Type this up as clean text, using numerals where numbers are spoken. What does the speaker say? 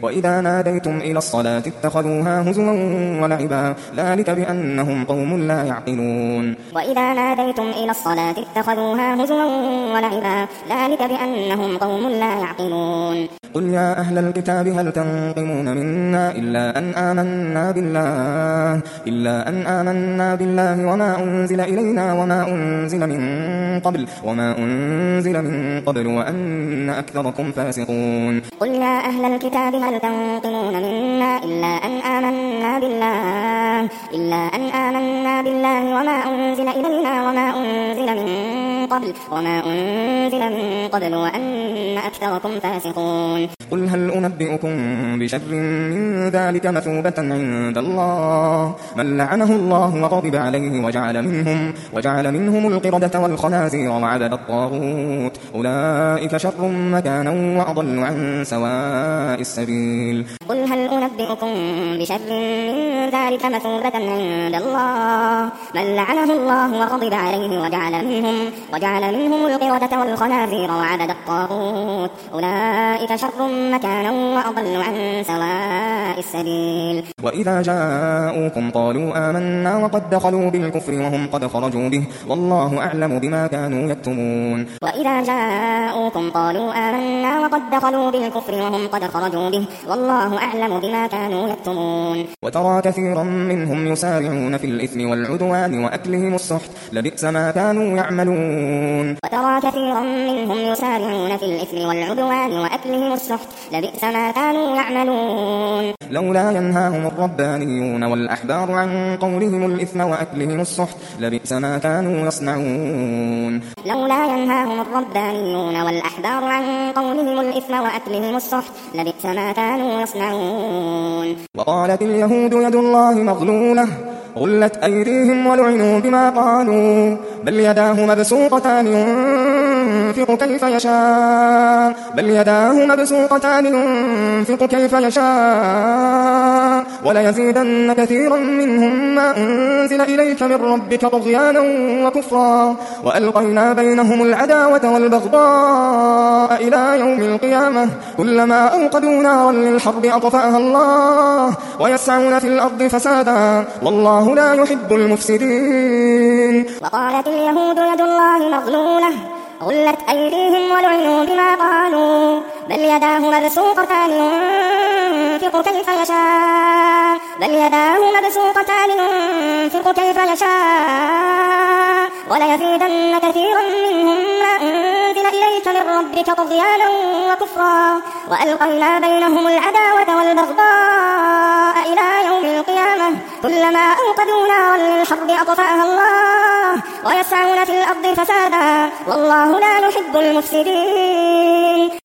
وإذا ناديتم إلى الصلاة اتخذوها هزوا ولعبا ذلك بأنهم قوم لا يعقلون وإذا ناديتم إلى الصلاة اتخذوها هزوا ولعبا ذلك بأنهم قوم لا يعقلون قل يا أهل الكتاب هل تنقمون منا إلا أن آمنا بالله وما أنزل إلينا وما أنزل من قبل وأن أكثركم فاسقون قل يا أهل الكتاب هل تنقمون منا إلا أن آمنا بالله وما أنزل إلينا وما أنزل من قبل وأن أكثركم فاسقون قل هل أنبئكم بشر من ذلك مثوبة عند الله من لعنه الله وغضب عليه وجعل منهم القردة والخنازير وعبد الطاغوت أولئك شر مكانا وأضل عن سواء السبيل قل هل أنبئكم بشر من ذلك مثوبة عند الله من لعنه الله وغضب عليه وجعل منهم القردة والخنازير وعبد الطاغوت أولئك شر مكانا وأضل عن سواء السبيل وإذا جاءوكم قالوا آمنا وقد دخلوا بالكفر وهم قد خرجوا به والله أعلم بما كانوا يكتمون وإذا جاءوكم قالوا آمنا وقد دخلوا بالكفر وهم قد خرجوا به والله أعلم بما كانوا يكتمون وترى كثيرا منهم يسارعون في الإثم والعدوان وأكلهم السحت لبئس ما كانوا يعملون وترى كثيرا منهم يسارعون في الإثم والعدوان وأكلهم السحت لبئس ما كانوا يعملون لولا ينهاهم الربانيون والأحبار عن قولهم الإثم وأكلهم السحت لبئس ما كانوا يصنعون لولا ينهاهم الربانيون والأحبار عن قولهم الإثم وأكلهم السحت لبئس ما كانوا يصنعون وقالت اليهود يد الله مغلولة غلت أيديهم ولعنوا بما قالوا بل يداه مبسوطتان ينفق كيف يشاء وليزيدن كثيرا منهم ما أنزل إليك من ربك طغيانا وكفرا وألقينا بينهم العداوة والبغضاء إلى يوم القيامة كلما أوقدوا نارا للحرب أطفأها الله ويسعون في الأرض فسادا والله لا يحب المفسدين وقالت اليهود يد الله مغلولة غلت أيديهم ولعنوا بما قالوا بل يداه مبسوطتان ينفق كيف يشاء وليزيدن كثيرا منهم ما أنزل إليك من ربك طغيانا وكفرا وألقينا بينهم العداوة والبغضاء إلى يوم القيامة كلما أوقدوا نارا للحرب أطفأها الله ويسعون في الأرض فسادا والله لا يحب المفسدين